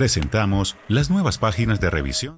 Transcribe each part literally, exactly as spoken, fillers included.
Presentamos las nuevas páginas de revisión.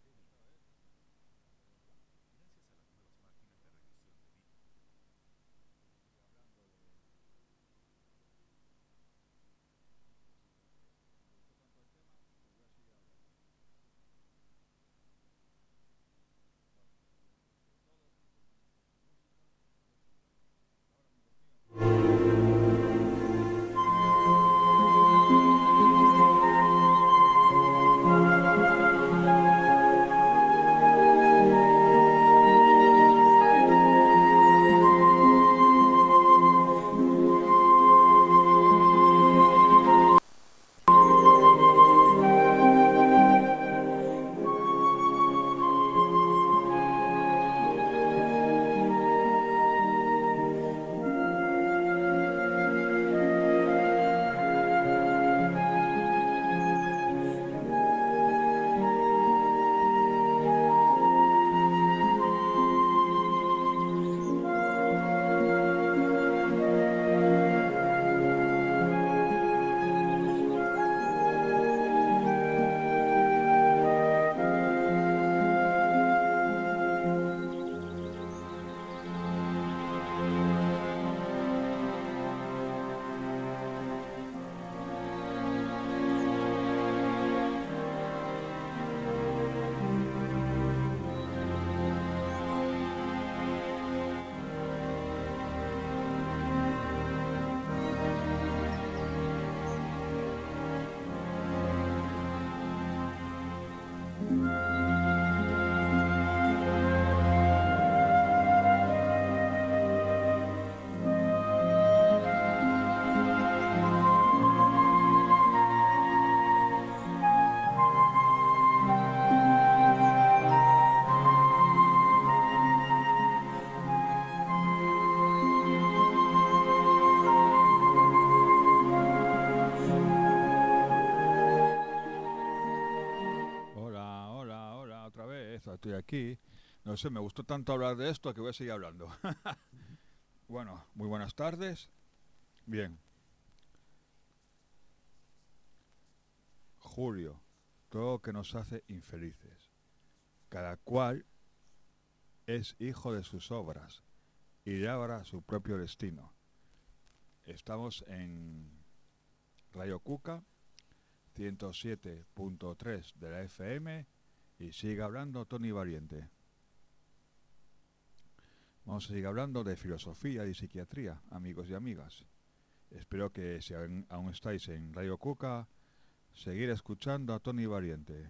Estoy aquí, no sé, me gustó tanto hablar de esto que voy a seguir hablando. Bueno, muy buenas tardes. Bien. Julio, todo lo que nos hace infelices. Cada cual es hijo de sus obras y labra su propio destino. Estamos en Radio Cuca, ciento siete punto tres de la F M, y sigue hablando Tony Valiente. Vamos a seguir hablando de filosofía y psiquiatría, amigos y amigas. Espero que si aún, aún estáis en Radio Cuca, seguir escuchando a Tony Valiente.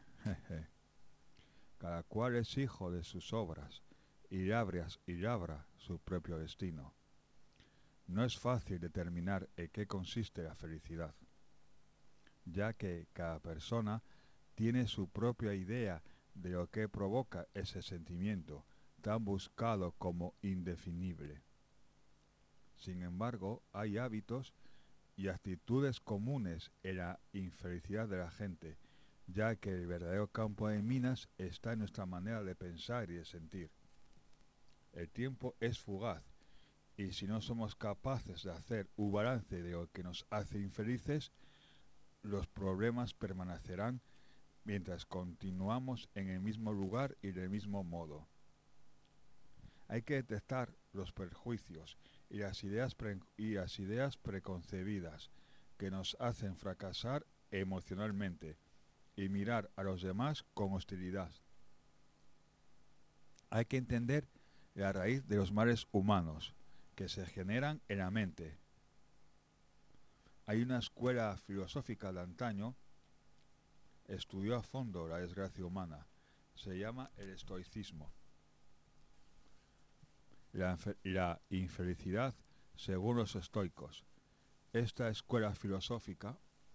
Cada cual es hijo de sus obras y labra, y labra su propio destino. No es fácil determinar en qué consiste la felicidad, ya que cada persona tiene su propia idea de lo que provoca ese sentimiento, tan buscado como indefinible. Sin embargo, hay hábitos y actitudes comunes en la infelicidad de la gente, ya que el verdadero campo de minas está en nuestra manera de pensar y de sentir. El tiempo es fugaz, y si no somos capaces de hacer un balance de lo que nos hace infelices, los problemas permanecerán mientras continuamos en el mismo lugar y del mismo modo. Hay que detectar los perjuicios y las ideas, pre- y las ideas preconcebidas que nos hacen fracasar emocionalmente y mirar a los demás con hostilidad. Hay que entender la raíz de los males humanos que se generan en la mente. Hay una escuela filosófica de antaño estudió a fondo la desgracia humana. Se llama el estoicismo. La, la infelicidad, según los estoicos. Esta escuela filosófica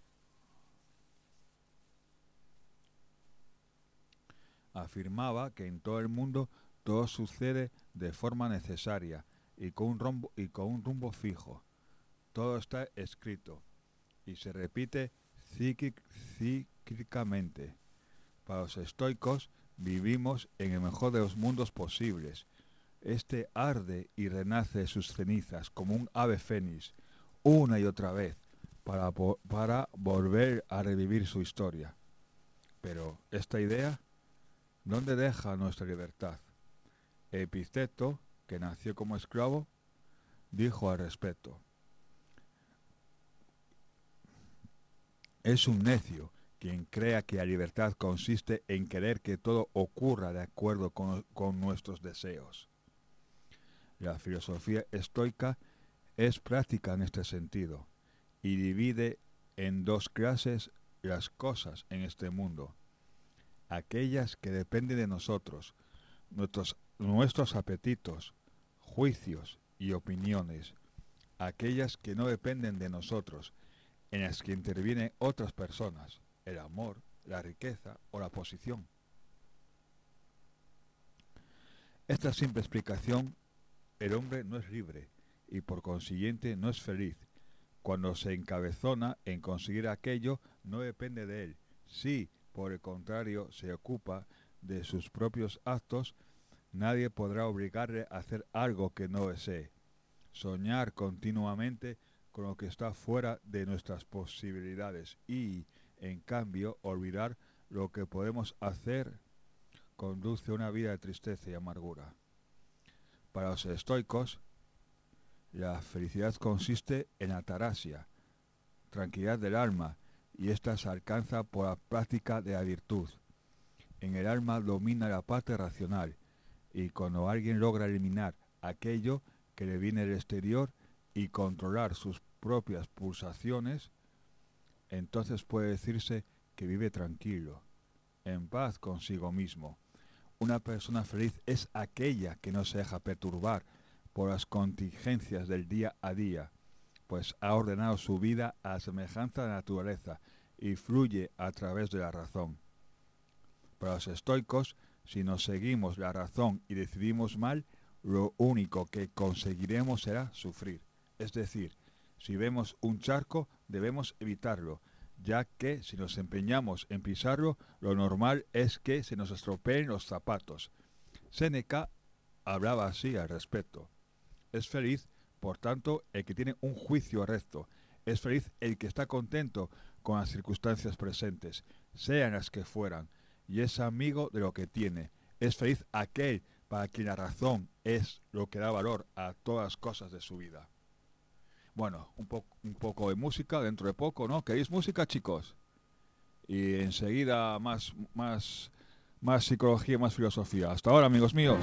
afirmaba que en todo el mundo todo sucede de forma necesaria y con un rumbo, y con un rumbo fijo. Todo está escrito y se repite cíclic, cíclicamente. Para los estoicos vivimos en el mejor de los mundos posibles. Este arde y renace de sus cenizas como un ave fénix, una y otra vez, para, para volver a revivir su historia. Pero esta idea, ¿dónde deja nuestra libertad? Epicteto, que nació como esclavo, dijo al respecto: es un necio quien crea que la libertad consiste en querer que todo ocurra de acuerdo con, con nuestros deseos. La filosofía estoica es práctica en este sentido y divide en dos clases las cosas en este mundo: aquellas que dependen de nosotros, nuestros, nuestros apetitos, juicios y opiniones; aquellas que no dependen de nosotros, en las que intervienen otras personas, el amor, la riqueza o la posición. Esta simple explicación: el hombre no es libre y por consiguiente no es feliz. Cuando se encabezona en conseguir aquello, no depende de él. Si, por el contrario, se ocupa de sus propios actos, nadie podrá obligarle a hacer algo que no desee. Soñar continuamente con lo que está fuera de nuestras posibilidades y, en cambio, olvidar lo que podemos hacer conduce a una vida de tristeza y amargura. Para los estoicos, la felicidad consiste en ataraxia, tranquilidad del alma, y ésta se alcanza por la práctica de la virtud. En el alma domina la parte racional, y cuando alguien logra eliminar aquello que le viene del exterior y controlar sus propias pulsaciones, entonces puede decirse que vive tranquilo, en paz consigo mismo. Una persona feliz es aquella que no se deja perturbar por las contingencias del día a día, pues ha ordenado su vida a semejanza de la naturaleza y fluye a través de la razón. Para los estoicos, si nos seguimos la razón y decidimos mal, lo único que conseguiremos será sufrir. Es decir, si vemos un charco, debemos evitarlo, ya que si nos empeñamos en pisarlo, lo normal es que se nos estropeen los zapatos. Séneca hablaba así al respecto: es feliz, por tanto, el que tiene un juicio recto. Es feliz el que está contento con las circunstancias presentes, sean las que fueran, y es amigo de lo que tiene. Es feliz aquel para quien la razón es lo que da valor a todas las cosas de su vida. Bueno, un, po un poco de música dentro de poco, ¿no? ¿Queréis música, chicos? Y enseguida más, más, más psicología, más filosofía. Hasta ahora, amigos míos.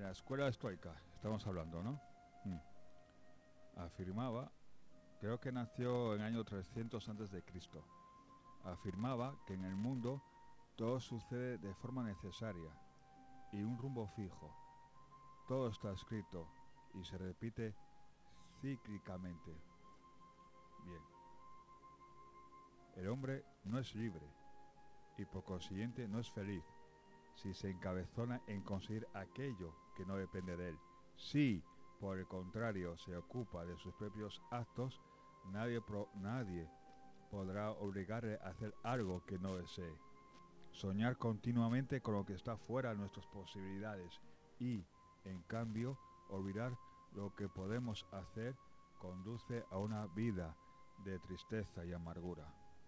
la escuela estoica, estamos hablando, ¿no? Mm. Afirmaba, creo que nació en el año trescientos antes de Cristo, afirmaba que en el mundo todo sucede de forma necesaria y un rumbo fijo. Todo está escrito y se repite cíclicamente. Bien. El hombre no es libre y por consiguiente no es feliz si se encabezona en conseguir aquello que no depende de él. Si, por el contrario, se ocupa de sus propios actos, nadie, pro, nadie podrá obligarle a hacer algo que no desee. Soñar continuamente con lo que está fuera de nuestras posibilidades y, en cambio, olvidar lo que podemos hacer conduce a una vida de tristeza y amargura.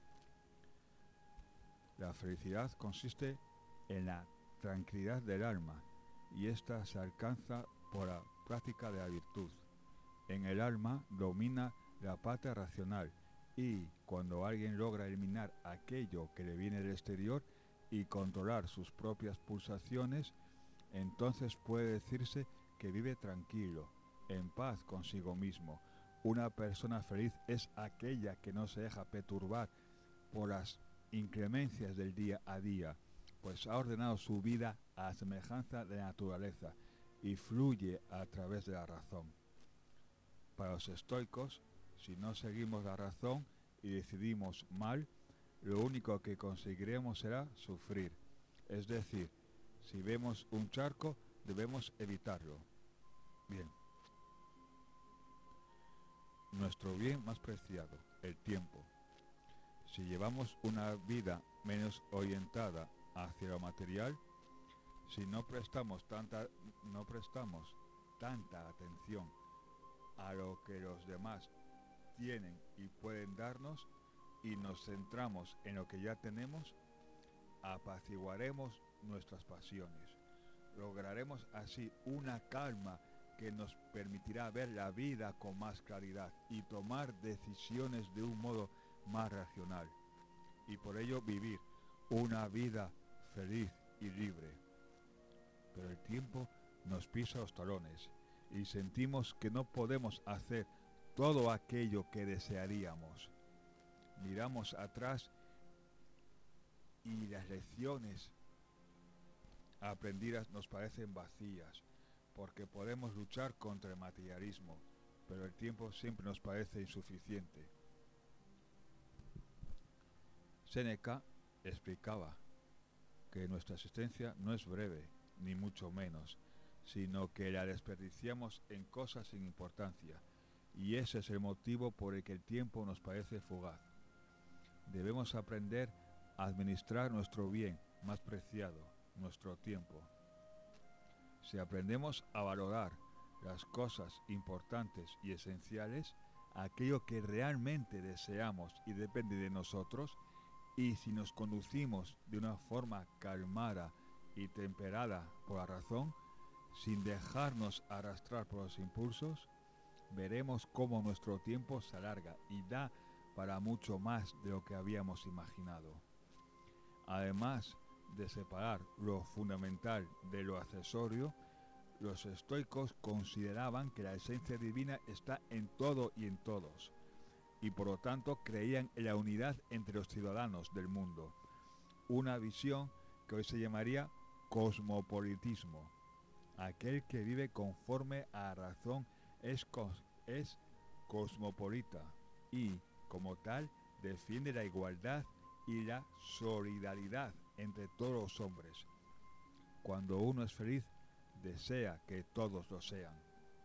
La felicidad consiste en la tranquilidad del alma y ésta se alcanza por la práctica de la virtud. En el alma domina la parte racional y cuando alguien logra eliminar aquello que le viene del exterior y controlar sus propias pulsaciones, entonces puede decirse que vive tranquilo, en paz consigo mismo. Una persona feliz es aquella que no se deja perturbar por las inclemencias del día a día, pues ha ordenado su vida a semejanza de la naturaleza y fluye a través de la razón. Para los estoicos, si no seguimos la razón y decidimos mal, lo único que conseguiremos será sufrir. Es decir, si vemos un charco, debemos evitarlo. Bien. Nuestro bien más preciado, el tiempo. Si llevamos una vida menos orientada hacia lo material, si no prestamos tanta, no prestamos tanta atención a lo que los demás tienen y pueden darnos y nos centramos en lo que ya tenemos, apaciguaremos nuestras pasiones. Lograremos así una calma que nos permitirá ver la vida con más claridad y tomar decisiones de un modo más racional y por ello vivir una vida feliz y libre. Pero el tiempo nos pisa los talones y sentimos que no podemos hacer todo aquello que desearíamos. Miramos atrás y las lecciones aprendidas nos parecen vacías, porque podemos luchar contra el materialismo, pero el tiempo siempre nos parece insuficiente. Séneca explicaba que nuestra existencia no es breve, ni mucho menos, sino que la desperdiciamos en cosas sin importancia, y ese es el motivo por el que el tiempo nos parece fugaz. Debemos aprender a administrar nuestro bien más preciado, nuestro tiempo. Si aprendemos a valorar las cosas importantes y esenciales, aquello que realmente deseamos y depende de nosotros, y si nos conducimos de una forma calmada y temperada por la razón, sin dejarnos arrastrar por los impulsos, veremos cómo nuestro tiempo se alarga y da para mucho más de lo que habíamos imaginado. Además de separar lo fundamental de lo accesorio, los estoicos consideraban que la esencia divina está en todo y en todos, y por lo tanto creían en la unidad entre los ciudadanos del mundo, una visión que hoy se llamaría cosmopolitismo. Aquel que vive conforme a la razón es, cos, es cosmopolita y, como tal, defiende la igualdad y la solidaridad entre todos los hombres. Cuando uno es feliz, desea que todos lo sean.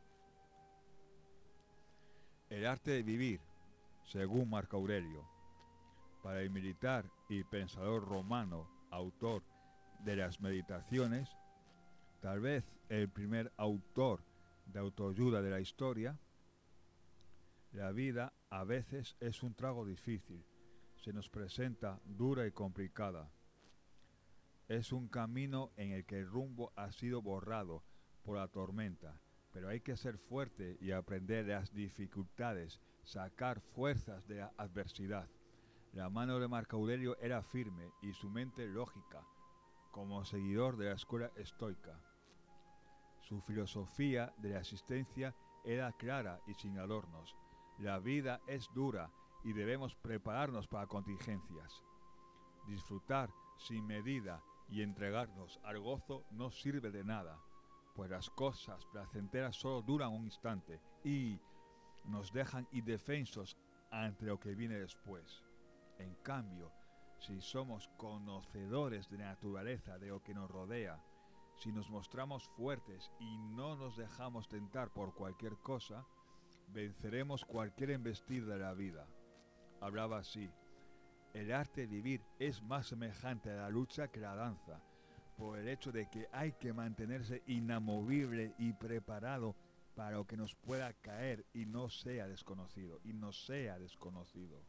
El arte de vivir, según Marco Aurelio, para el militar y pensador romano, autor de las Meditaciones, tal vez el primer autor de autoayuda de la historia, la vida a veces es un trago difícil, se nos presenta dura y complicada. Es un camino en el que el rumbo ha sido borrado por la tormenta, pero hay que ser fuerte y aprender las dificultades, sacar fuerzas de la adversidad. La mano de Marco Aurelio era firme y su mente lógica, como seguidor de la escuela estoica. Su filosofía de la existencia era clara y sin adornos. La vida es dura y debemos prepararnos para contingencias. Disfrutar sin medida y entregarnos al gozo no sirve de nada, pues las cosas placenteras solo duran un instante y nos dejan indefensos ante lo que viene después. En cambio, si somos conocedores de la naturaleza, de lo que nos rodea, si nos mostramos fuertes y no nos dejamos tentar por cualquier cosa, venceremos cualquier embestida de la vida. Hablaba así: el arte de vivir es más semejante a la lucha que la danza, por el hecho de que hay que mantenerse inamovible y preparado para lo que nos pueda caer y no sea desconocido, y no sea desconocido.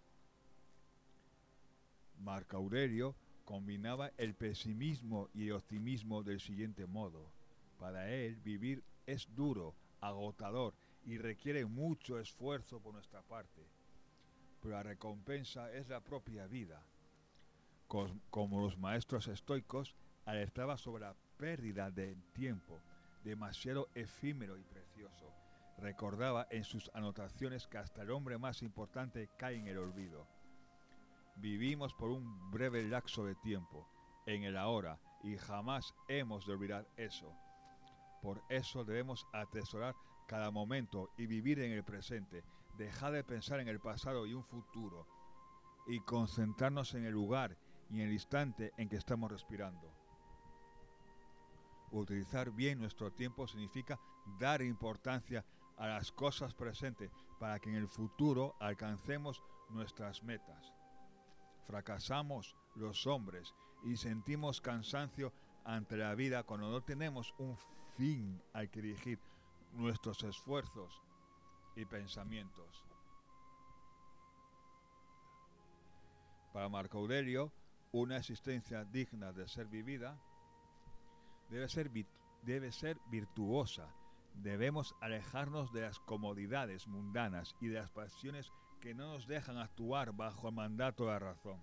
Marco Aurelio combinaba el pesimismo y el optimismo del siguiente modo: para él vivir es duro, agotador y requiere mucho esfuerzo por nuestra parte, pero la recompensa es la propia vida. Como los maestros estoicos, alertaba sobre la pérdida del tiempo, demasiado efímero y precioso. Recordaba en sus anotaciones que hasta el hombre más importante cae en el olvido. Vivimos por un breve lapso de tiempo, en el ahora, y jamás hemos de olvidar eso. Por eso debemos atesorar cada momento y vivir en el presente, dejar de pensar en el pasado y un futuro, y concentrarnos en el lugar y en el instante en que estamos respirando. Utilizar bien nuestro tiempo significa dar importancia a las cosas presentes para que en el futuro alcancemos nuestras metas. Fracasamos los hombres y sentimos cansancio ante la vida cuando no tenemos un fin al que dirigir nuestros esfuerzos y pensamientos. Para Marco Aurelio, una existencia digna de ser vivida debe ser, debe ser virtuosa. Debemos alejarnos de las comodidades mundanas y de las pasiones que no nos dejan actuar bajo el mandato de la razón.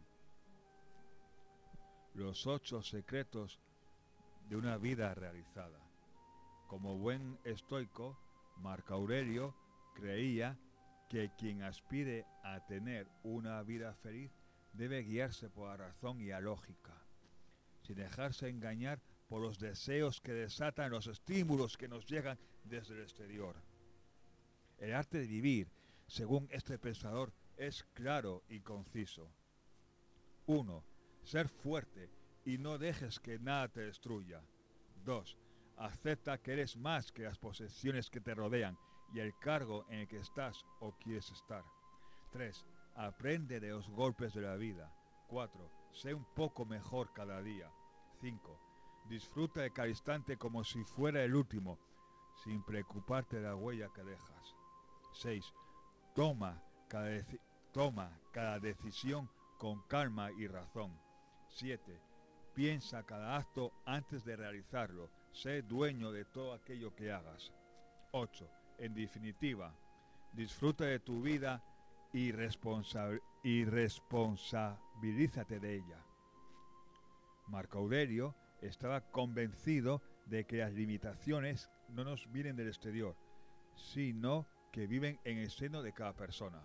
Los ocho secretos de una vida realizada. Como buen estoico, Marco Aurelio creía que quien aspire a tener una vida feliz debe guiarse por la razón y la lógica, sin dejarse engañar por los deseos que desatan los estímulos que nos llegan desde el exterior. El arte de vivir, según este pensador, es claro y conciso. uno. Ser fuerte y no dejes que nada te destruya. dos. Acepta que eres más que las posesiones que te rodean y el cargo en el que estás o quieres estar. tres. Aprende de los golpes de la vida. cuatro. Sé un poco mejor cada día. cinco. Disfruta de cada instante como si fuera el último, sin preocuparte de la huella que dejas. seis. Toma cada, deci- toma cada decisión con calma y razón. siete. Piensa cada acto antes de realizarlo. Sé dueño de todo aquello que hagas. ocho. En definitiva, disfruta de tu vida y, responsa- y responsabilízate de ella. Marco Aurelio estaba convencido de que las limitaciones no nos vienen del exterior, sino que viven en el seno de cada persona.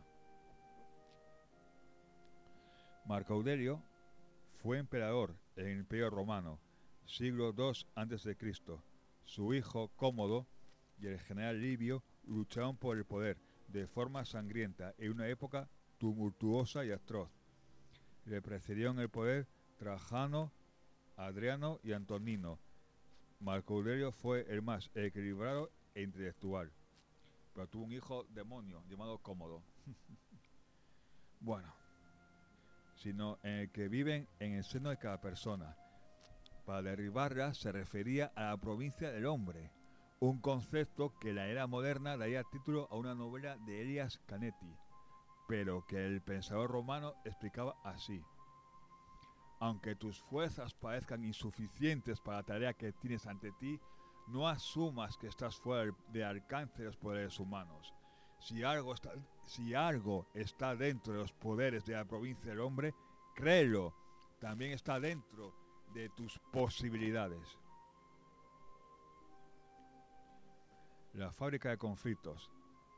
Marco Aurelio fue emperador en el Imperio Romano, siglo dos antes de Cristo. Su hijo Cómodo y el general Livio lucharon por el poder de forma sangrienta en una época tumultuosa y atroz. Le precedieron el poder Trajano, Adriano y Antonino. Marco Aurelio fue el más equilibrado e intelectual, pero tuvo un hijo demonio llamado Cómodo. Bueno, sino en el que viven en el seno de cada persona. Para derribarla se refería a la provincia del hombre, un concepto que la era moderna daría título a una novela de Elias Canetti, pero que el pensador romano explicaba así: aunque tus fuerzas parezcan insuficientes para la tarea que tienes ante ti, no asumas que estás fuera de alcance de los poderes humanos. Si algo está, si algo está dentro de los poderes de la provincia del hombre, créelo, también está dentro de tus posibilidades. La fábrica de conflictos.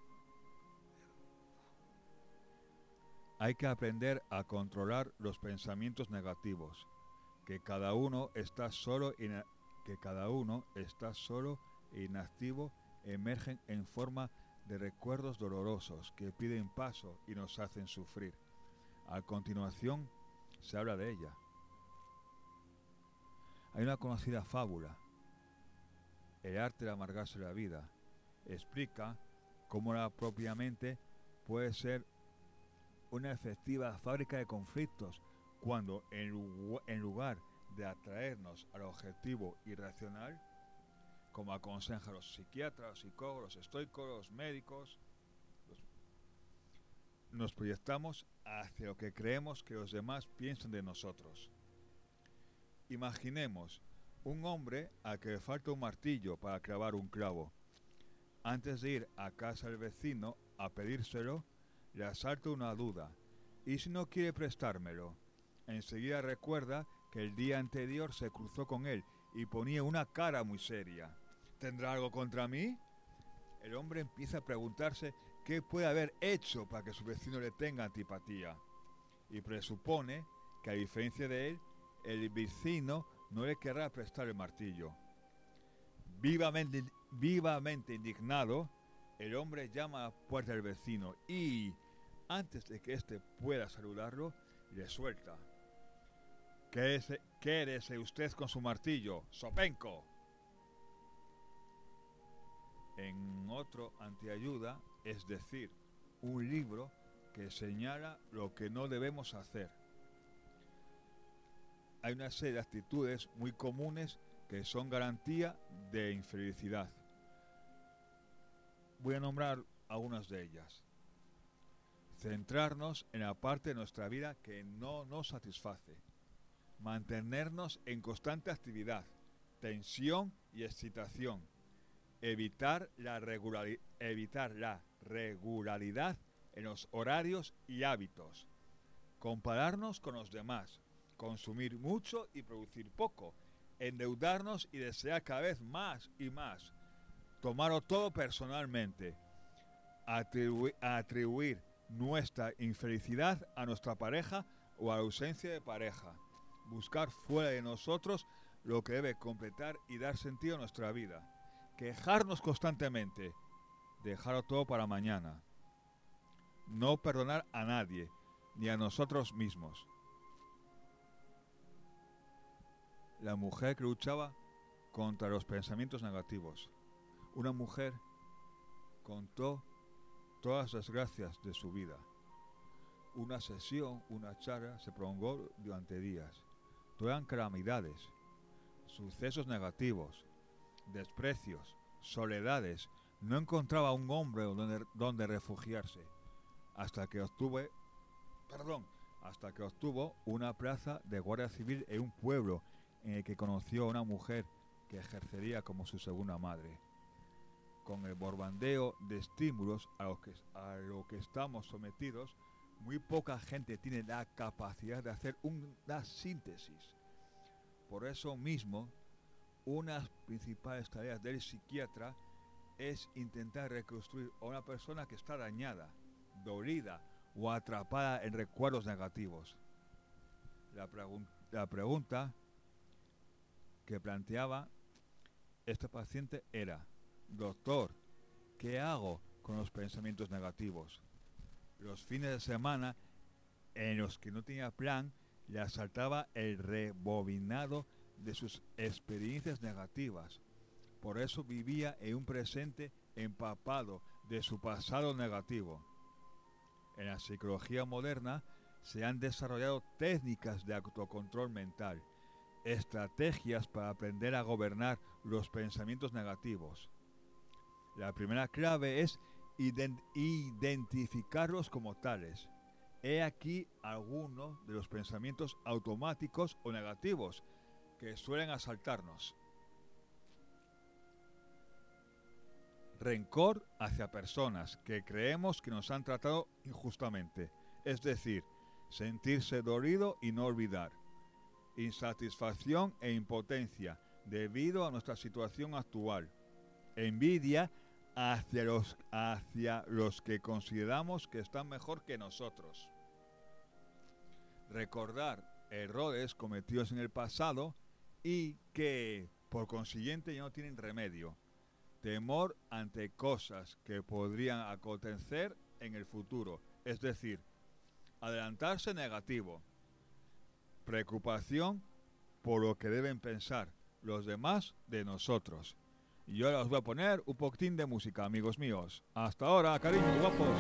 Hay que aprender a controlar los pensamientos negativos, que cada uno está solo ina- que cada uno está solo e inactivo, emergen en forma de recuerdos dolorosos que piden paso y nos hacen sufrir. A continuación se habla de ella. Hay una conocida fábula, El arte de amargarse la vida. Explica cómo la propia mente puede ser una efectiva fábrica de conflictos cuando en, lu- en lugar de atraernos al objetivo irracional, como aconsejan los psiquiatras, los psicólogos, los estoicos, los médicos, los- nos proyectamos hacia lo que creemos que los demás piensan de nosotros. Imaginemos un hombre al que le falta un martillo para clavar un clavo. Antes de ir a casa del vecino a pedírselo, le asalta una duda. ¿Y si no quiere prestármelo? Enseguida recuerda que el día anterior se cruzó con él y ponía una cara muy seria. ¿Tendrá algo contra mí? El hombre empieza a preguntarse qué puede haber hecho para que su vecino le tenga antipatía. Y presupone que, a diferencia de él, el vecino no le querrá prestar el martillo. Vivamente, vivamente indignado, el hombre llama a la puerta del vecino y, antes de que éste pueda saludarlo, le suelta. «Quédese, quédese usted con su martillo, Sopenco». En otro antiayuda, es decir, un libro que señala lo que no debemos hacer. Hay una serie de actitudes muy comunes que son garantía de infelicidad. Voy a nombrar algunas de ellas. Centrarnos en la parte de nuestra vida que no nos satisface. Mantenernos en constante actividad, tensión y excitación. Evitar la, regulari- evitar la regularidad en los horarios y hábitos. Compararnos con los demás. Consumir mucho y producir poco. Endeudarnos y desear cada vez más y más. Tomarlo todo personalmente. Atribu- atribuir nuestra infelicidad a nuestra pareja o a la ausencia de pareja. Buscar fuera de nosotros lo que debe completar y dar sentido a nuestra vida. Quejarnos constantemente. Dejarlo todo para mañana. No perdonar a nadie, ni a nosotros mismos. La mujer que luchaba contra los pensamientos negativos. Una mujer contó todas las desgracias de su vida. Una sesión, una charla se prolongó durante días. Todas eran calamidades, sucesos negativos, desprecios, soledades. No encontraba un hombre donde, donde refugiarse, hasta que obtuve, perdón, hasta que obtuvo una plaza de guardia civil en un pueblo en el que conoció a una mujer que ejercería como su segunda madre. Con el bombardeo de estímulos a lo que, a lo que estamos sometidos, muy poca gente tiene la capacidad de hacer una síntesis. Por eso mismo, una de las principales tareas del psiquiatra es intentar reconstruir a una persona que está dañada, dolida o atrapada en recuerdos negativos. La, pregun- la pregunta que planteaba este paciente era: doctor, ¿qué hago con los pensamientos negativos? Los fines de semana en los que no tenía plan, le asaltaba el rebobinado de sus experiencias negativas. Por eso vivía en un presente empapado de su pasado negativo. En la psicología moderna se han desarrollado técnicas de autocontrol mental, estrategias para aprender a gobernar los pensamientos negativos. La primera clave es ident- identificarlos como tales. He aquí algunos de los pensamientos automáticos o negativos que suelen asaltarnos. Rencor hacia personas que creemos que nos han tratado injustamente, es decir, sentirse dolido y no olvidar. Insatisfacción e impotencia debido a nuestra situación actual. Envidia hacia los, hacia los que consideramos que están mejor que nosotros. Recordar errores cometidos en el pasado y que, por consiguiente, ya no tienen remedio. Temor ante cosas que podrían acontecer en el futuro, es decir, adelantarse negativo. Preocupación por lo que deben pensar los demás de nosotros. Y ahora os voy a poner un poquitín de música, amigos míos. Hasta ahora, cariños guapos.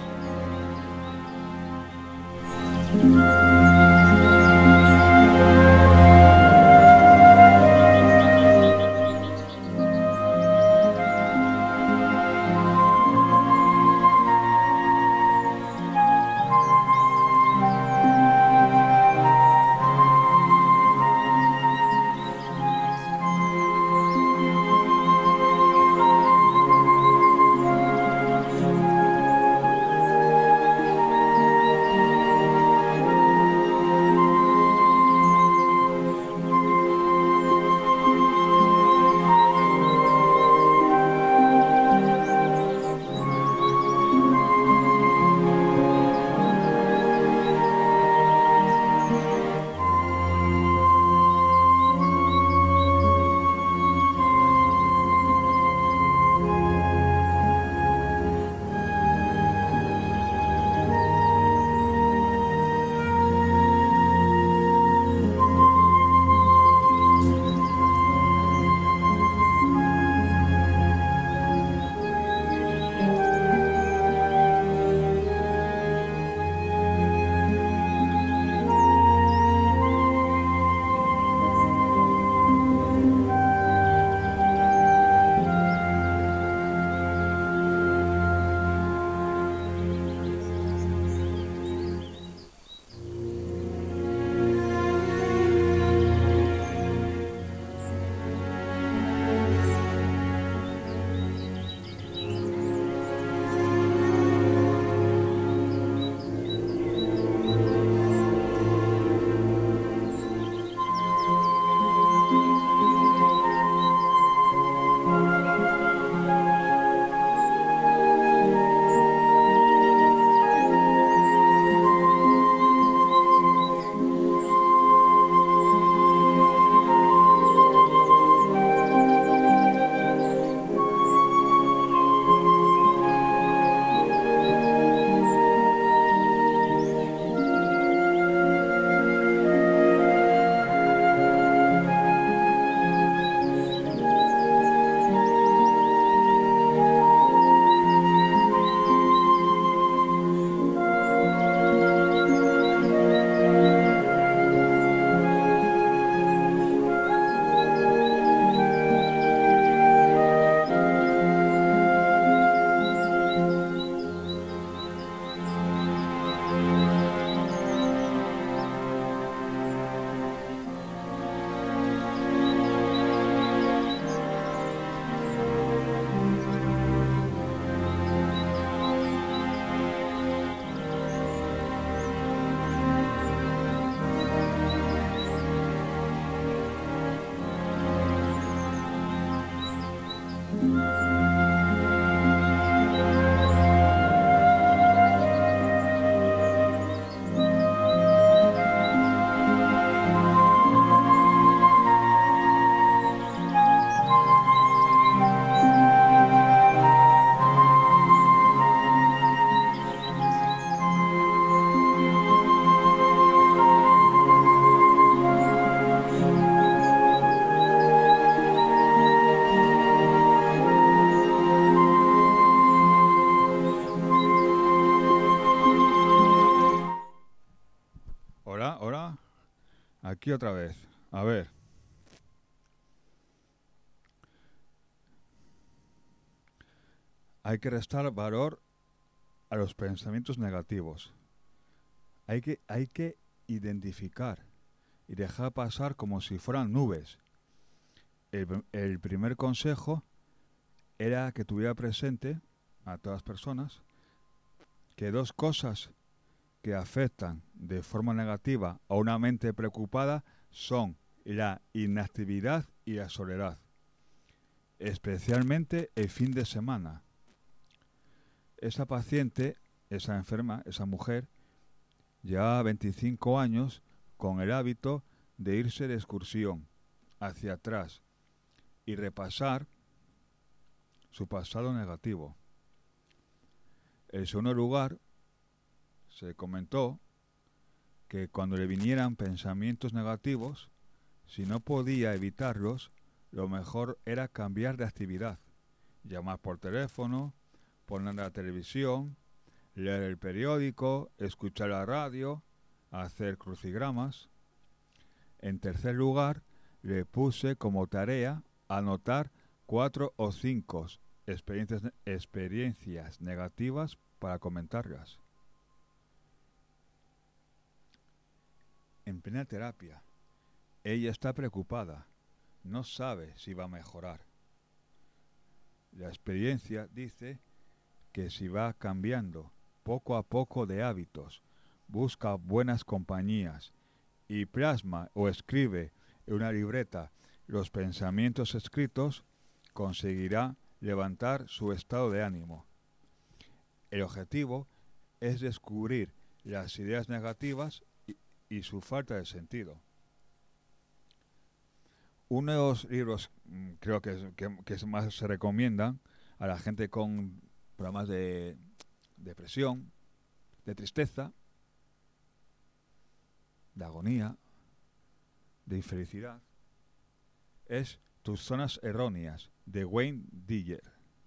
Aquí otra vez. A ver. Hay que restar valor a los pensamientos negativos. Hay que, hay que identificar y dejar pasar como si fueran nubes. El, el primer consejo era que tuviera presente a todas las personas que dos cosas que afectan de forma negativa a una mente preocupada son la inactividad y la soledad, especialmente el fin de semana. Esa paciente, esa enferma, esa mujer, llevaba veinticinco años con el hábito de irse de excursión hacia atrás y repasar su pasado negativo. En segundo lugar, se comentó que cuando le vinieran pensamientos negativos, si no podía evitarlos, lo mejor era cambiar de actividad, llamar por teléfono, poner la televisión, leer el periódico, escuchar la radio, hacer crucigramas. En tercer lugar, le puse como tarea anotar cuatro o cinco experiencias, experiencias negativas para comentarlas. En plena terapia, ella está preocupada, no sabe si va a mejorar. La experiencia dice que si va cambiando poco a poco de hábitos, busca buenas compañías y plasma o escribe en una libreta los pensamientos escritos, conseguirá levantar su estado de ánimo. El objetivo es descubrir las ideas negativas y, y su falta de sentido. Uno de los libros creo que, que, que más se recomiendan a la gente con problemas de depresión, de tristeza, de agonía, de infelicidad, es Tus zonas erróneas, de Wayne Dyer.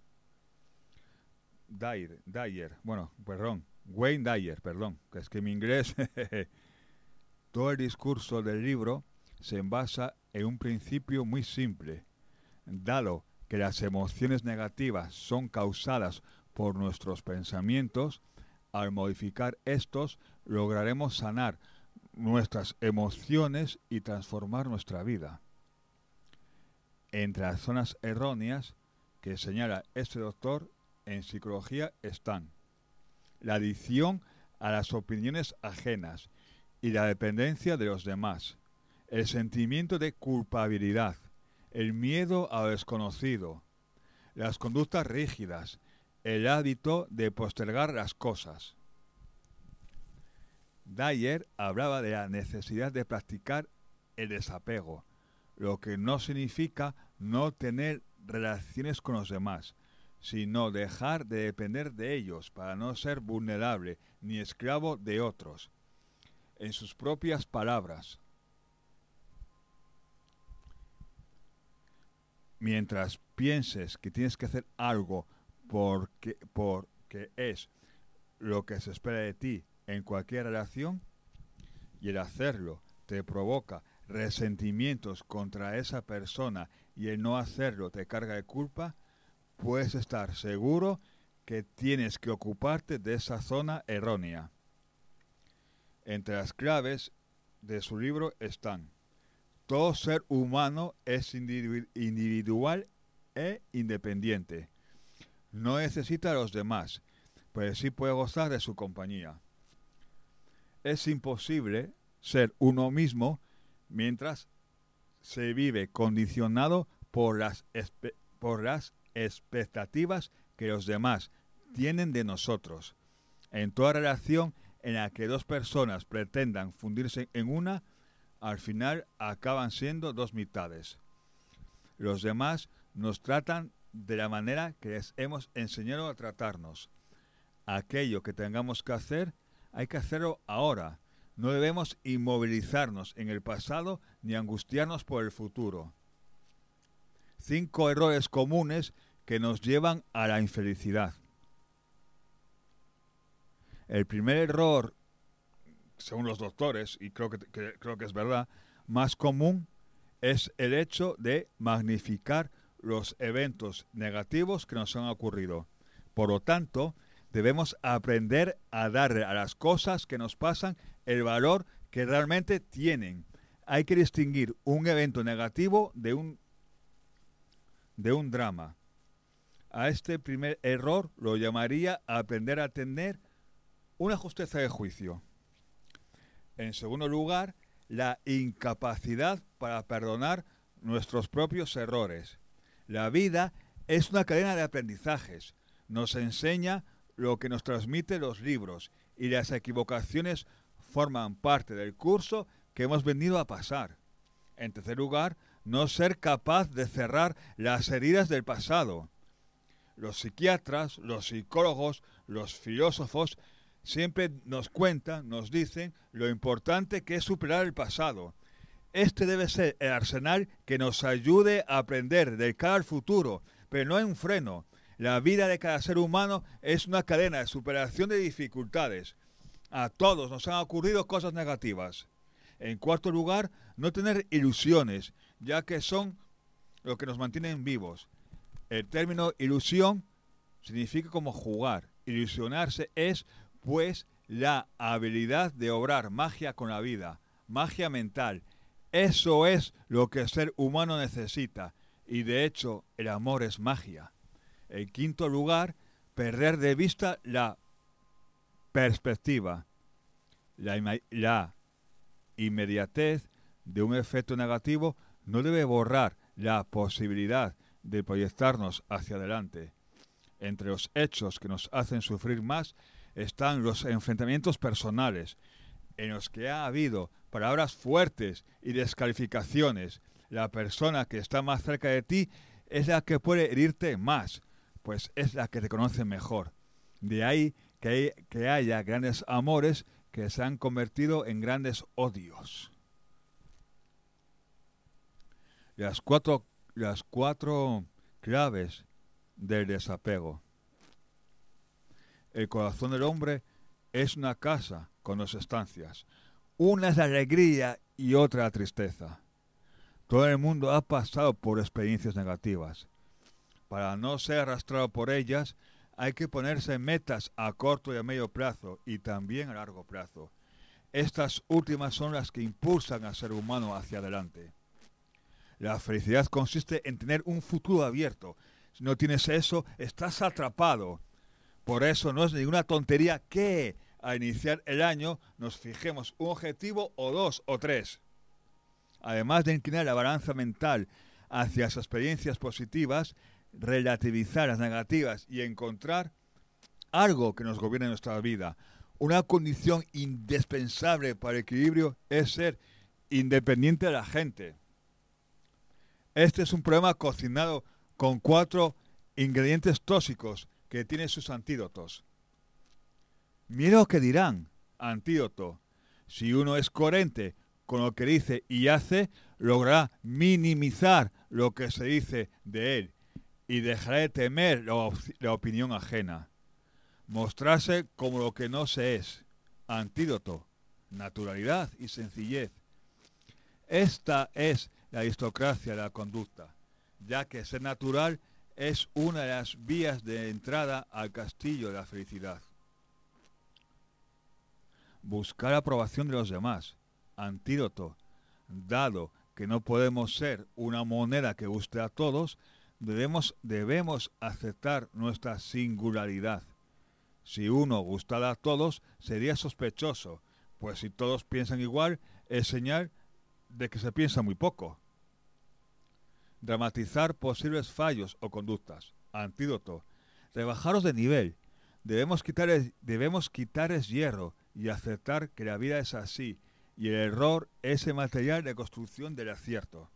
Dyer, Dyer, bueno, perdón, Wayne Dyer, perdón, que es que mi inglés, todo el discurso del libro se basa en un principio muy simple. Dado que las emociones negativas son causadas por nuestros pensamientos, al modificar estos lograremos sanar nuestras emociones y transformar nuestra vida. Entre las zonas erróneas que señala este doctor en psicología están la adicción a las opiniones ajenas y la dependencia de los demás, el sentimiento de culpabilidad, el miedo a lo desconocido, las conductas rígidas, el hábito de postergar las cosas. Dyer hablaba de la necesidad de practicar el desapego, lo que no significa no tener relaciones con los demás, sino dejar de depender de ellos para no ser vulnerable ni esclavo de otros. En sus propias palabras, mientras pienses que tienes que hacer algo porque, porque es lo que se espera de ti en cualquier relación, y el hacerlo te provoca resentimientos contra esa persona y el no hacerlo te carga de culpa, puedes estar seguro que tienes que ocuparte de esa zona errónea. Entre las claves de su libro están: todo ser humano es individu- individual e independiente. No necesita a los demás, pero sí puede gozar de su compañía. Es imposible ser uno mismo mientras se vive condicionado por las, espe- por las expectativas que los demás tienen de nosotros. En toda relación en la que dos personas pretendan fundirse en una, al final acaban siendo dos mitades. Los demás nos tratan de la manera que les hemos enseñado a tratarnos. Aquello que tengamos que hacer, hay que hacerlo ahora. No debemos inmovilizarnos en el pasado ni angustiarnos por el futuro. Cinco errores comunes que nos llevan a la infelicidad. El primer error, según los doctores, y creo que, que, creo que es verdad, más común es el hecho de magnificar los eventos negativos que nos han ocurrido. Por lo tanto, debemos aprender a darle a las cosas que nos pasan el valor que realmente tienen. Hay que distinguir un evento negativo de un, de un drama. A este primer error lo llamaría aprender a tener una justeza de juicio. En segundo lugar, la incapacidad para perdonar nuestros propios errores. La vida es una cadena de aprendizajes. Nos enseña lo que nos transmiten los libros, y las equivocaciones forman parte del curso que hemos venido a pasar. En tercer lugar, no ser capaz de cerrar las heridas del pasado. Los psiquiatras, los psicólogos, los filósofos siempre nos cuentan, nos dicen lo importante que es superar el pasado. Este debe ser el arsenal que nos ayude a aprender de cara al futuro, pero no hay un freno. La vida de cada ser humano es una cadena de superación de dificultades. A todos nos han ocurrido cosas negativas. En cuarto lugar, no tener ilusiones, ya que son lo que nos mantienen vivos. El término ilusión significa como jugar. Ilusionarse es, pues, la habilidad de obrar magia con la vida, magia mental. Eso es lo que el ser humano necesita, y de hecho el amor es magia. En quinto lugar, perder de vista la perspectiva, la, ima- la inmediatez de un efecto negativo no debe borrar la posibilidad de proyectarnos hacia adelante. Entre los hechos que nos hacen sufrir más están los enfrentamientos personales, en los que ha habido palabras fuertes y descalificaciones. La persona que está más cerca de ti es la que puede herirte más, pues es la que te conoce mejor. De ahí que, hay, que haya grandes amores que se han convertido en grandes odios. Las cuatro, las cuatro claves del desapego. El corazón del hombre es una casa con dos estancias. Una es la alegría y otra la tristeza. Todo el mundo ha pasado por experiencias negativas. Para no ser arrastrado por ellas, hay que ponerse metas a corto y a medio plazo y también a largo plazo. Estas últimas son las que impulsan al ser humano hacia adelante. La felicidad consiste en tener un futuro abierto. Si no tienes eso, estás atrapado. Por eso no es ninguna tontería que al iniciar el año nos fijemos un objetivo o dos o tres. Además de inclinar la balanza mental hacia las experiencias positivas, relativizar las negativas y encontrar algo que nos gobierne nuestra vida. Una condición indispensable para el equilibrio es ser independiente de la gente. Este es un problema cocinado con cuatro ingredientes tóxicos que tienen sus antídotos. Miedo que dirán, antídoto. Si uno es coherente con lo que dice y hace, logrará minimizar lo que se dice de él y dejará de temer la, op- la opinión ajena. Mostrarse como lo que no se es. Antídoto. Naturalidad y sencillez. Esta es la aristocracia de la conducta, ya que ser natural es una de las vías de entrada al castillo de la felicidad. Buscar la aprobación de los demás. Antídoto. Dado que no podemos ser una moneda que guste a todos, debemos, debemos aceptar nuestra singularidad. Si uno gustara a todos, sería sospechoso, pues si todos piensan igual, es señal de que se piensa muy poco. Dramatizar posibles fallos o conductas. Antídoto. Rebajaros de nivel. Debemos quitar el, debemos quitar el hierro y aceptar que la vida es así y el error es el material de construcción del acierto.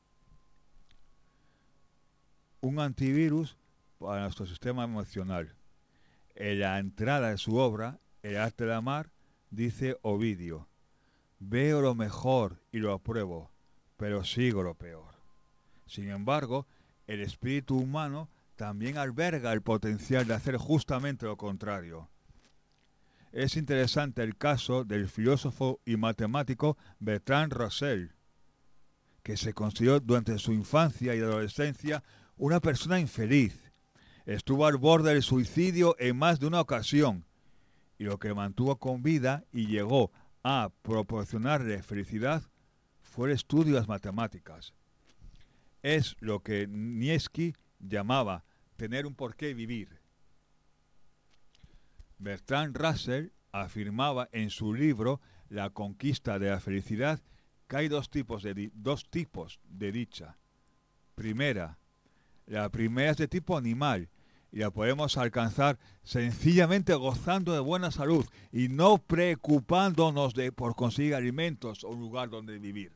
Un antivirus para nuestro sistema emocional. En la entrada de su obra, El arte de amar, dice Ovidio: veo lo mejor y lo apruebo, pero sigo lo peor. Sin embargo, el espíritu humano también alberga el potencial de hacer justamente lo contrario. Es interesante el caso del filósofo y matemático Bertrand Russell, que se consideró durante su infancia y adolescencia una persona infeliz. Estuvo al borde del suicidio en más de una ocasión, y lo que mantuvo con vida y llegó a proporcionarle felicidad fue el estudio de las matemáticas. Es lo que Nietzsche llamaba tener un porqué vivir. Bertrand Russell afirmaba en su libro La conquista de la felicidad que hay dos tipos de, di- dos tipos de dicha. Primera, la primera es de tipo animal, y la podemos alcanzar sencillamente gozando de buena salud y no preocupándonos de, por conseguir alimentos o un lugar donde vivir.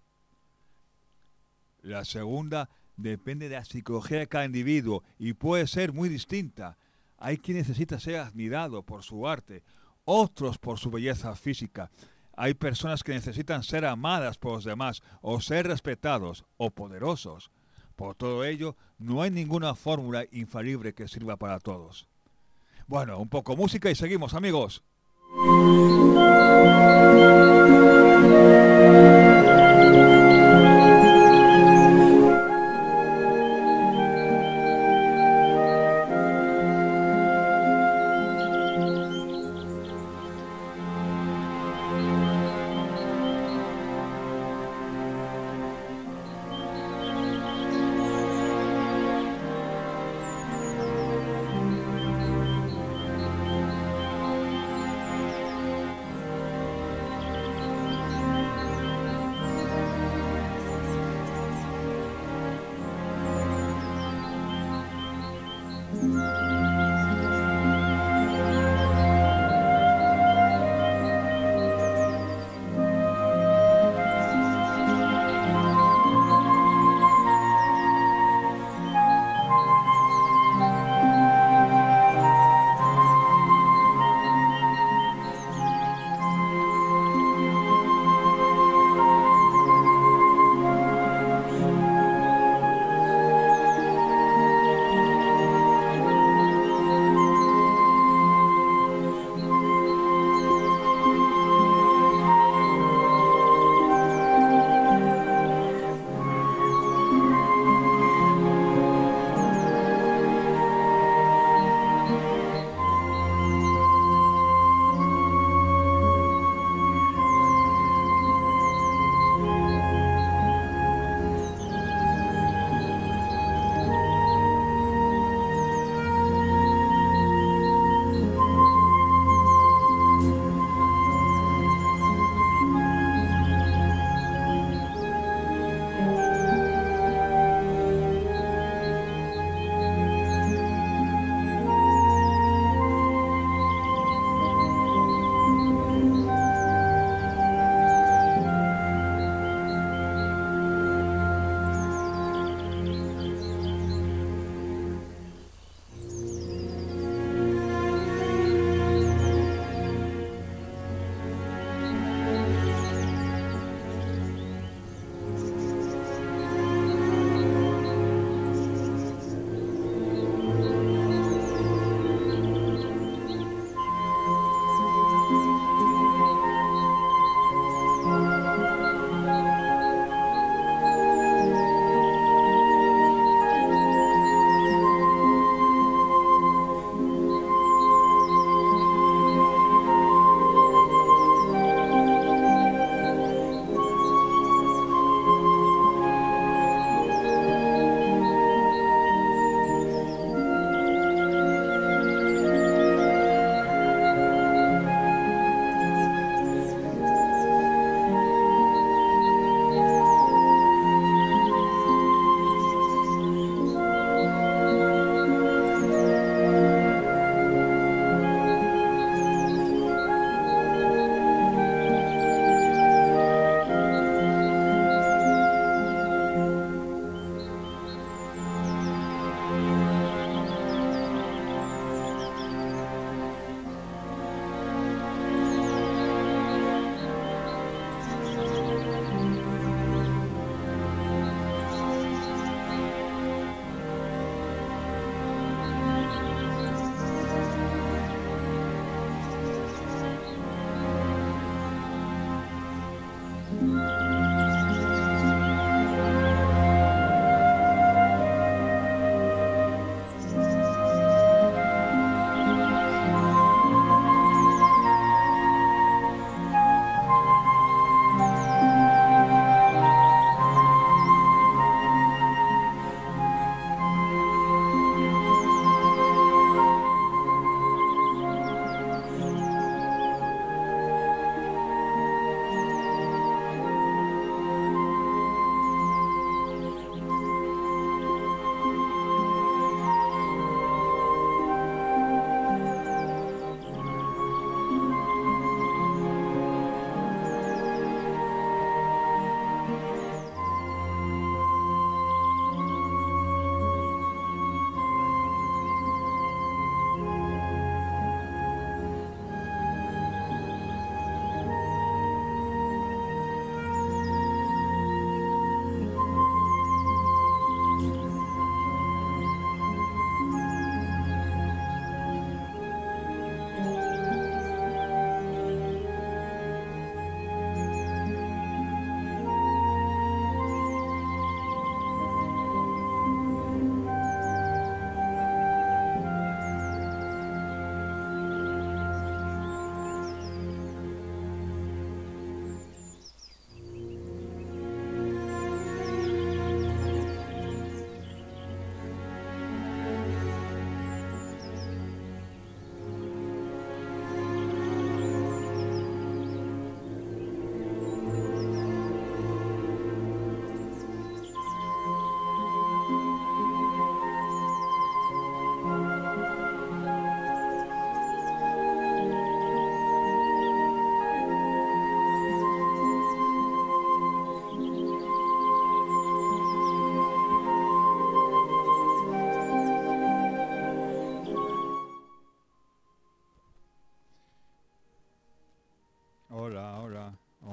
La segunda depende de la psicología de cada individuo y puede ser muy distinta. Hay quien necesita ser admirado por su arte, otros por su belleza física. Hay personas que necesitan ser amadas por los demás o ser respetados o poderosos. Por todo ello, no hay ninguna fórmula infalible que sirva para todos. Bueno, un poco música y seguimos, amigos.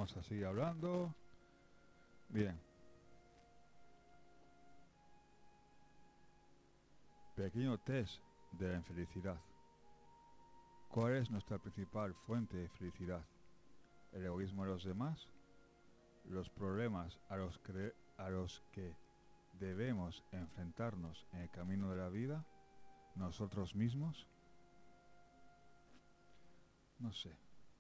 vamos a seguir hablando. Bien. Pequeño test de la infelicidad. ¿Cuál es nuestra principal fuente de felicidad? ¿El egoísmo de los demás? ¿Los problemas a los que, a los que debemos enfrentarnos en el camino de la vida? ¿Nosotros mismos? No sé.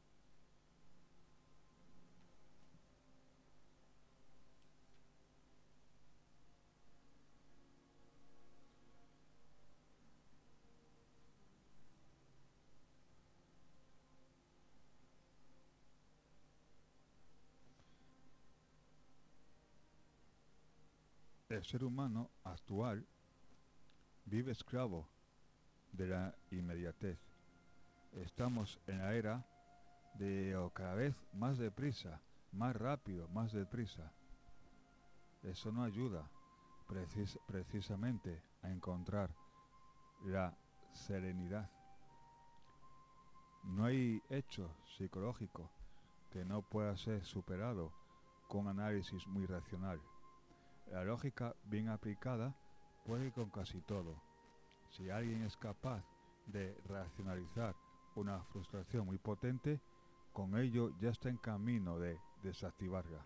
El ser humano actual vive esclavo de la inmediatez. Estamos en la era de oh, cada vez más deprisa, más rápido, más deprisa. Eso no ayuda precis precisamente a encontrar la serenidad. No hay hecho psicológico que no pueda ser superado con análisis muy racional. La lógica bien aplicada puede con casi todo. Si alguien es capaz de racionalizar una frustración muy potente, con ello ya está en camino de desactivarla.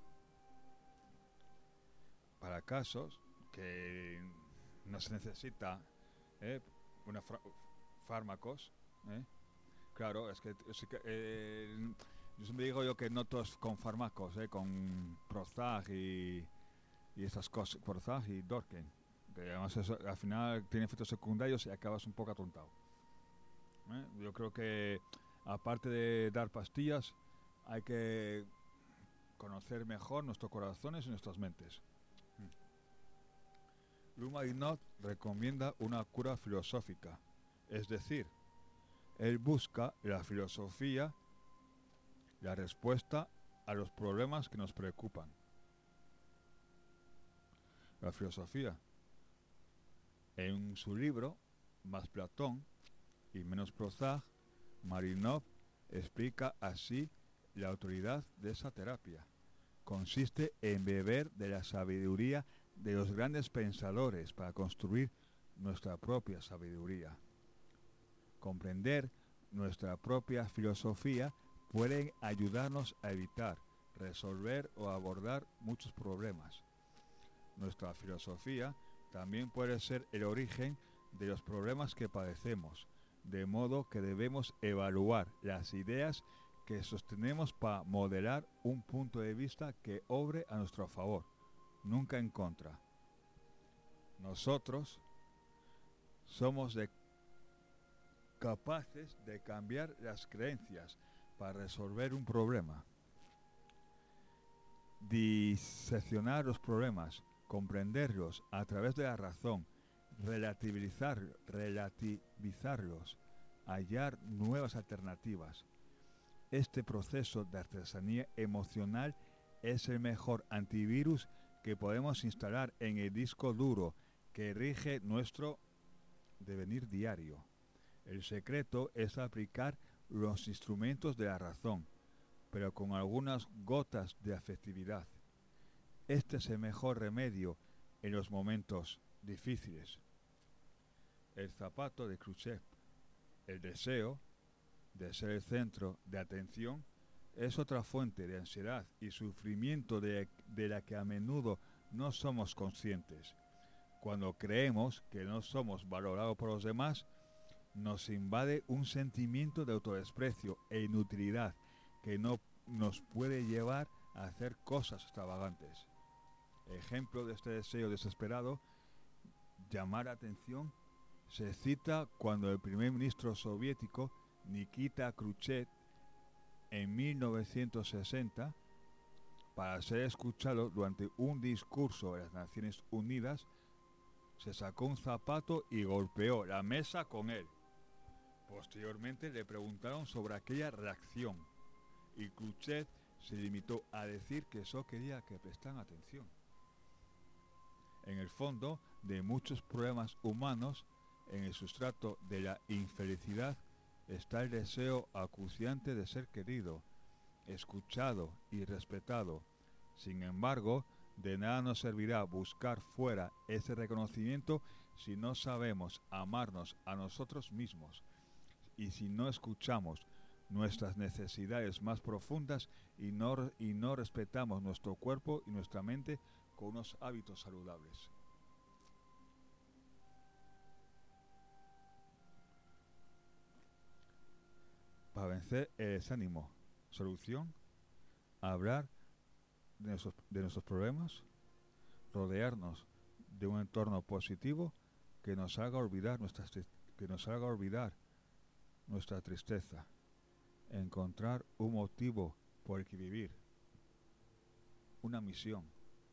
Para casos que no se necesita eh, una fármacos, eh, claro, es que, es que eh, yo siempre digo yo que no todos con fármacos, eh, con Prozac y, y esas cosas, Prozac y Dorken, que además eso, al final tiene efectos secundarios y acabas un poco atontado. ¿Eh? Yo creo que aparte de dar pastillas, hay que conocer mejor nuestros corazones y nuestras mentes. Lou Marinov recomienda una cura filosófica, es decir, él busca la filosofía, la respuesta a los problemas que nos preocupan. La filosofía. En su libro, Más Platón y menos Prozac, Marinov explica así la autoridad de esa terapia. Consiste en beber de la sabiduría de los grandes pensadores para construir nuestra propia sabiduría. Comprender nuestra propia filosofía puede ayudarnos a evitar, resolver o abordar muchos problemas. Nuestra filosofía también puede ser el origen de los problemas que padecemos, de modo que debemos evaluar las ideas que sostenemos para modelar un punto de vista que obre a nuestro favor, nunca en contra. Nosotros somos de capaces de cambiar las creencias para resolver un problema. Diseccionar los problemas, comprenderlos a través de la razón, relativizar, relativizarlos, hallar nuevas alternativas. Este proceso de artesanía emocional es el mejor antivirus que podemos instalar en el disco duro que rige nuestro devenir diario. El secreto es aplicar los instrumentos de la razón, pero con algunas gotas de afectividad. Este es el mejor remedio en los momentos difíciles. El zapato de Khrushchev, el deseo de ser el centro de atención, es otra fuente de ansiedad y sufrimiento de, de la que a menudo no somos conscientes. Cuando creemos que no somos valorados por los demás, nos invade un sentimiento de autodesprecio e inutilidad que no nos puede llevar a hacer cosas extravagantes. Ejemplo de este deseo desesperado, llamar atención, se cita cuando el primer ministro soviético Nikita Khrushchev en mil novecientos sesenta, para ser escuchado durante un discurso de las Naciones Unidas, se sacó un zapato y golpeó la mesa con él. Posteriormente le preguntaron sobre aquella reacción y Khrushchev se limitó a decir que eso quería que prestaran atención. En el fondo de muchos problemas humanos, en el sustrato de la infelicidad, está el deseo acuciante de ser querido, escuchado y respetado. Sin embargo, de nada nos servirá buscar fuera ese reconocimiento si no sabemos amarnos a nosotros mismos y si no escuchamos nuestras necesidades más profundas y no, y no respetamos nuestro cuerpo y nuestra mente con unos hábitos saludables. Para vencer el desánimo, solución, hablar de nuestros, de nuestros problemas, rodearnos de un entorno positivo que nos haga olvidar nuestra, que nos haga olvidar nuestra tristeza, encontrar un motivo por el que vivir, una misión.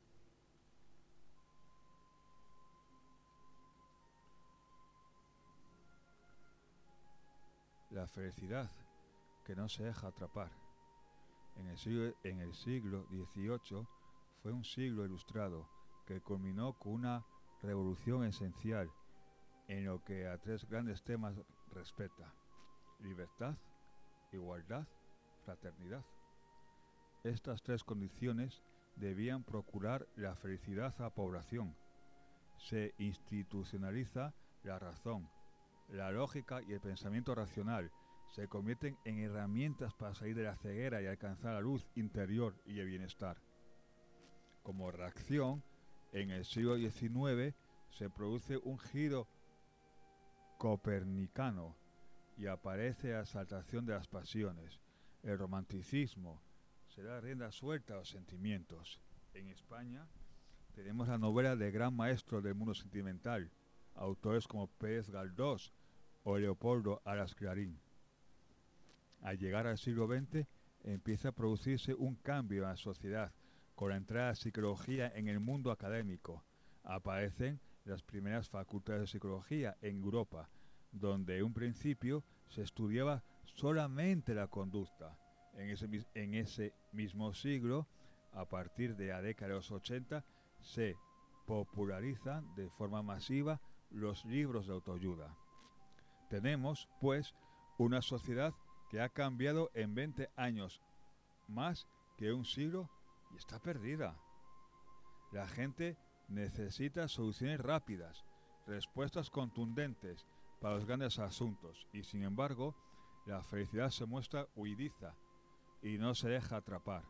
La felicidad que no se deja atrapar. En el siglo, en el siglo dieciocho fue un siglo ilustrado que culminó con una revolución esencial en lo que a tres grandes temas respecta: libertad, igualdad, fraternidad. Estas tres condiciones debían procurar la felicidad a la población. Se institucionaliza la razón, la lógica y el pensamiento racional. Se convierten en herramientas para salir de la ceguera y alcanzar la luz interior y el bienestar. Como reacción, en el siglo diecinueve se produce un giro copernicano y aparece la exaltación de las pasiones. El romanticismo se da rienda suelta a los sentimientos. En España tenemos la novela de gran maestro del mundo sentimental, autores como Pérez Galdós o Leopoldo Alas Clarín. Al llegar al siglo veinte empieza a producirse un cambio en la sociedad con la entrada de la psicología en el mundo académico. Aparecen las primeras facultades de psicología en Europa, donde en un principio se estudiaba solamente la conducta. En ese, en ese mismo siglo, a partir de la década de los ochenta, se popularizan de forma masiva los libros de autoayuda. Tenemos, pues, una sociedad que ha cambiado en veinte años más que un siglo y está perdida. La gente necesita soluciones rápidas, respuestas contundentes para los grandes asuntos y, sin embargo, la felicidad se muestra huidiza y no se deja atrapar.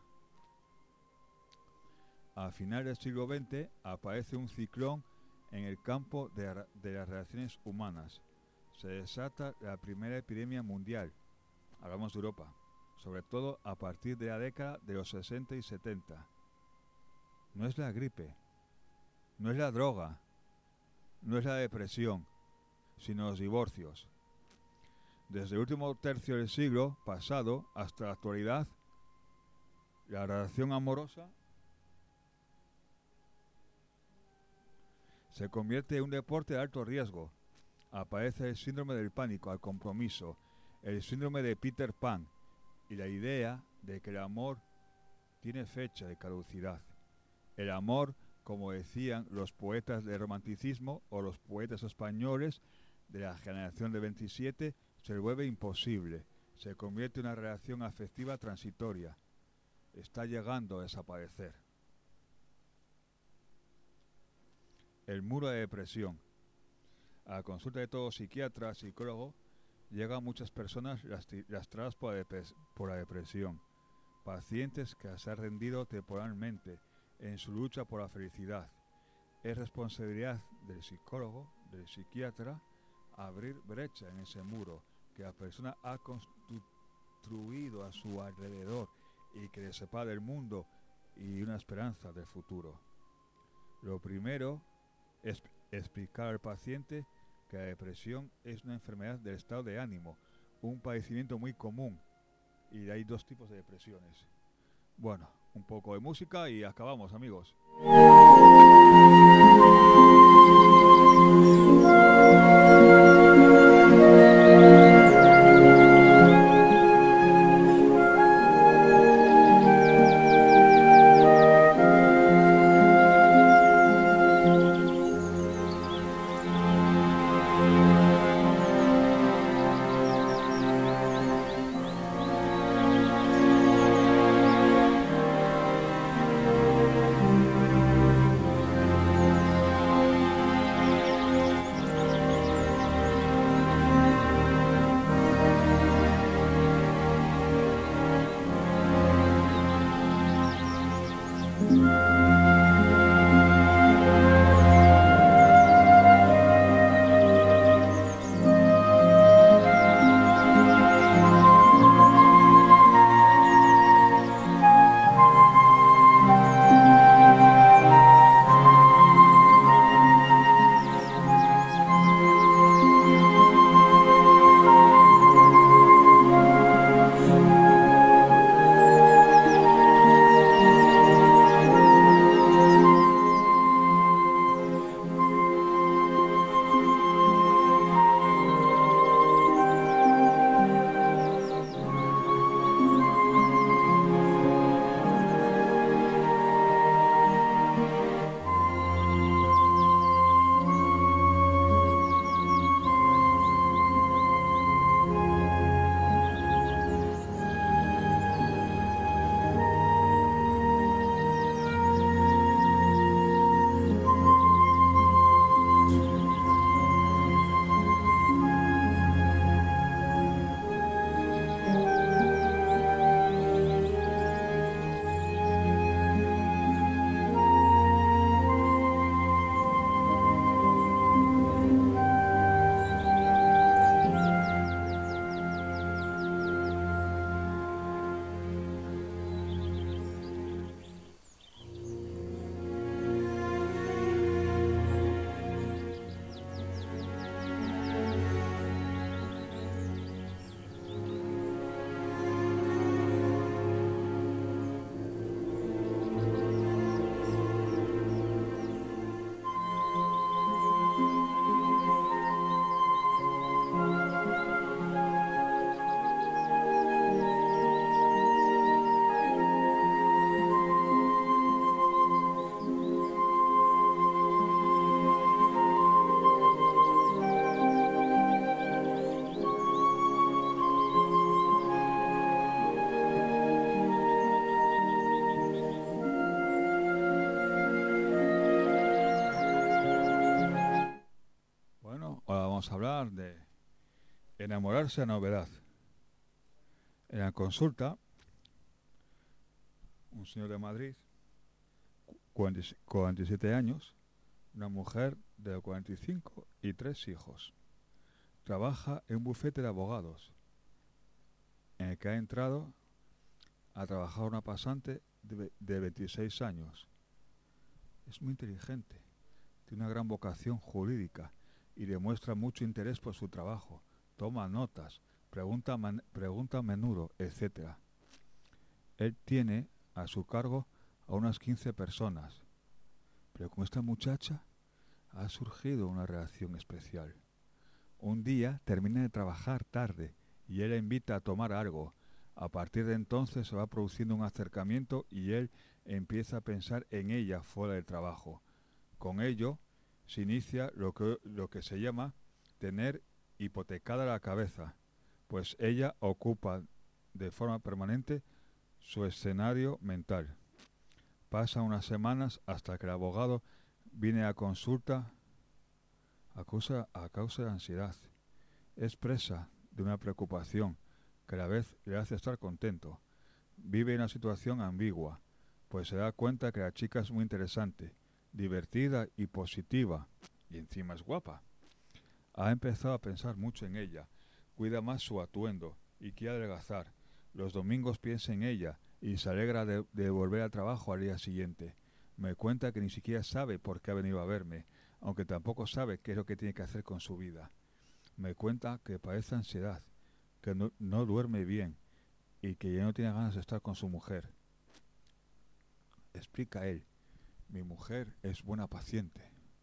A final del siglo veinte aparece un ciclón en el campo de, de las relaciones humanas. Se desata la primera epidemia mundial. Hablamos de Europa, sobre todo a partir de la década de los sesenta y setenta. No es la gripe, no es la droga, no es la depresión, sino los divorcios. Desde el último tercio del siglo pasado hasta la actualidad, la relación amorosa se convierte en un deporte de alto riesgo. Aparece el síndrome del pánico al compromiso, el síndrome de Peter Pan y la idea de que el amor tiene fecha de caducidad. El amor, como decían los poetas del romanticismo o los poetas españoles de la generación de veintisiete, se vuelve imposible, se convierte en una relación afectiva transitoria. Está llegando a desaparecer. El muro de depresión. A la consulta de todo psiquiatra, psicólogo, llegan muchas personas lastradas por la, por la depresión, pacientes que se han rendido temporalmente en su lucha por la felicidad. Es responsabilidad del psicólogo, del psiquiatra, abrir brecha en ese muro que la persona ha construido a su alrededor y que le separa del mundo y una esperanza del futuro. Lo primero es explicar al paciente que la depresión es una enfermedad del estado de ánimo, un padecimiento muy común, y hay dos tipos de depresiones. Bueno, un poco de música y acabamos, amigos. hablar de enamorarse a novedad. En la consulta, un señor de Madrid, cuarenta y siete años, una mujer de cuarenta y cinco y tres hijos. Trabaja en un bufete de abogados, en el que ha entrado a trabajar una pasante de, de veintiséis años. Es muy inteligente, tiene una gran vocación jurídica y demuestra mucho interés por su trabajo. Toma notas, pregunta, man, pregunta a menudo, etcétera. Él tiene a su cargo a unas quince personas, pero con esta muchacha ha surgido una relación especial. Un día termina de trabajar tarde y él la invita a tomar algo. A partir de entonces se va produciendo un acercamiento y él empieza a pensar en ella fuera del trabajo. Con ello se inicia lo que, lo que se llama tener hipotecada la cabeza, pues ella ocupa de forma permanente su escenario mental. Pasa unas semanas hasta que el abogado viene a consulta a causa, a causa de ansiedad. Es presa de una preocupación que a la vez le hace estar contento. Vive en una situación ambigua, pues se da cuenta que la chica es muy interesante, divertida y positiva, y encima es guapa. Ha empezado a pensar mucho en ella, cuida más su atuendo y quiere adelgazar. Los domingos piensa en ella y se alegra de, de volver al trabajo al día siguiente. Me cuenta que ni siquiera sabe por qué ha venido a verme, aunque tampoco sabe qué es lo que tiene que hacer con su vida. Me cuenta que padece ansiedad, que no, no duerme bien y que ya no tiene ganas de estar con su mujer. Explica él, mi mujer es buena paciente.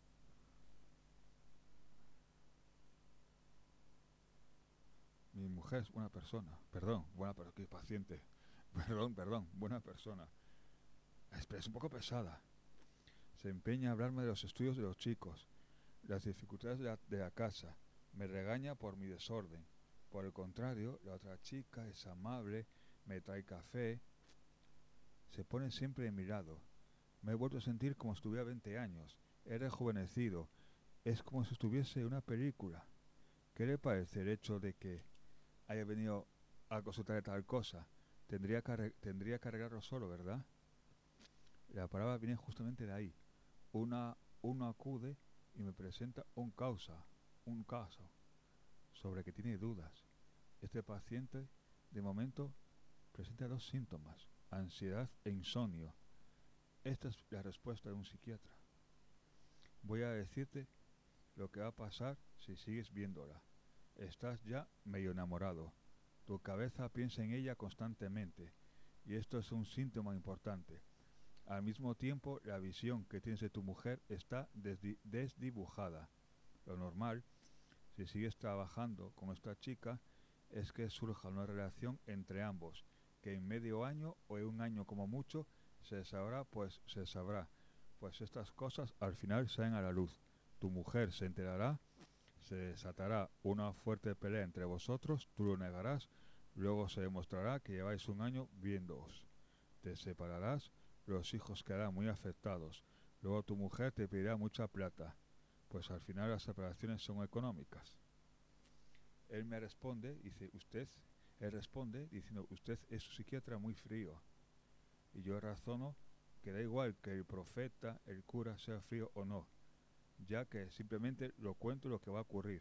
Mi mujer es buena persona, perdón, buena pero que paciente, perdón, perdón, buena persona. Es un poco pesada. Se empeña a hablarme de los estudios de los chicos, las dificultades de la, de la casa. Me regaña por mi desorden. Por el contrario, la otra chica es amable, me trae café, se pone siempre de mi lado. Me he vuelto a sentir como si tuviera veinte años. He rejuvenecido. Es como si estuviese en una película. ¿Qué le parece el hecho de que haya venido a consultar tal cosa? Tendría que, tendría que arreglarlo solo, ¿verdad? La palabra viene justamente de ahí. Una, uno acude y me presenta un causa, un caso, sobre que tiene dudas. Este paciente, de momento, presenta dos síntomas, ansiedad e insomnio. Esta es la respuesta de un psiquiatra. Voy a decirte lo que va a pasar si sigues viéndola. Estás ya medio enamorado. Tu cabeza piensa en ella constantemente, y esto es un síntoma importante. Al mismo tiempo, la visión que tienes de tu mujer está desdi- desdibujada. Lo normal, si sigues trabajando con esta chica, es que surja una relación entre ambos, que en medio año o en un año como mucho se sabrá, pues se sabrá, pues estas cosas al final salen a la luz. Tu mujer se enterará, se desatará una fuerte pelea entre vosotros, tú lo negarás, luego se demostrará que lleváis un año viéndoos. Te separarás, los hijos quedarán muy afectados, luego tu mujer te pedirá mucha plata, pues al final las separaciones son económicas. Él me responde, dice, usted, él responde diciendo, usted es un psiquiatra muy frío. Y yo razono que da igual que el profeta, el cura, sea frío o no, ya que simplemente lo cuento lo que va a ocurrir.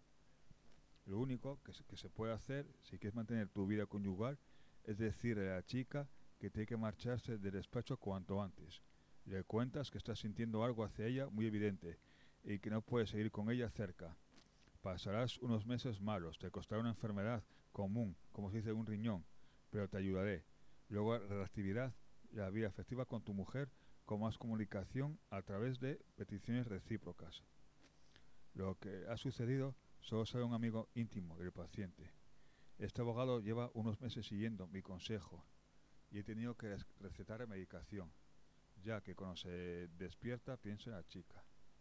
Lo único que se, que se puede hacer, si quieres mantener tu vida conyugal, es decirle a la chica que tiene que marcharse del despacho cuanto antes. Le cuentas que estás sintiendo algo hacia ella muy evidente y que no puedes seguir con ella cerca. Pasarás unos meses malos, te costará una enfermedad común, como se dice un riñón, pero te ayudaré. Luego la reactividad, la vida afectiva con tu mujer, con más comunicación a través de peticiones recíprocas. Lo que ha sucedido solo sabe un amigo íntimo del paciente. Este abogado lleva unos meses siguiendo mi consejo y he tenido que recetar medicación, ya que cuando se despierta pienso en la chica.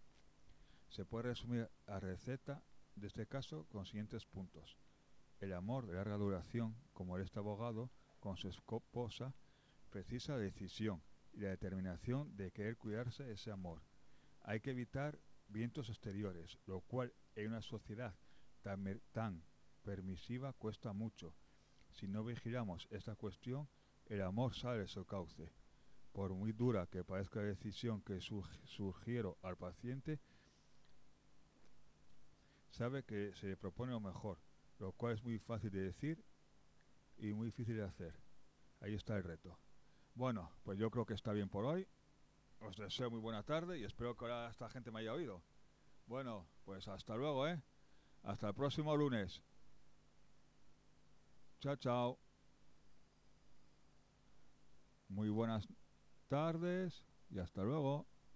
Se puede resumir la receta de este caso con los siguientes puntos. El amor de larga duración, como este abogado con su esposa, precisa la decisión y la determinación de querer cuidarse de ese amor. Hay que evitar vientos exteriores, lo cual en una sociedad tan, mer- tan permisiva cuesta mucho. Si no vigilamos esta cuestión, el amor sale de su cauce. Por muy dura que parezca la decisión que surg- sugiero al paciente, sabe que se le propone lo mejor, lo cual es muy fácil de decir y muy difícil de hacer. Ahí está el reto. Bueno, pues yo creo que está bien por hoy. Os deseo muy buena tarde y espero que ahora esta gente me haya oído. Bueno, pues hasta luego, ¿eh? Hasta el próximo lunes. Chao, chao. Muy buenas tardes y hasta luego.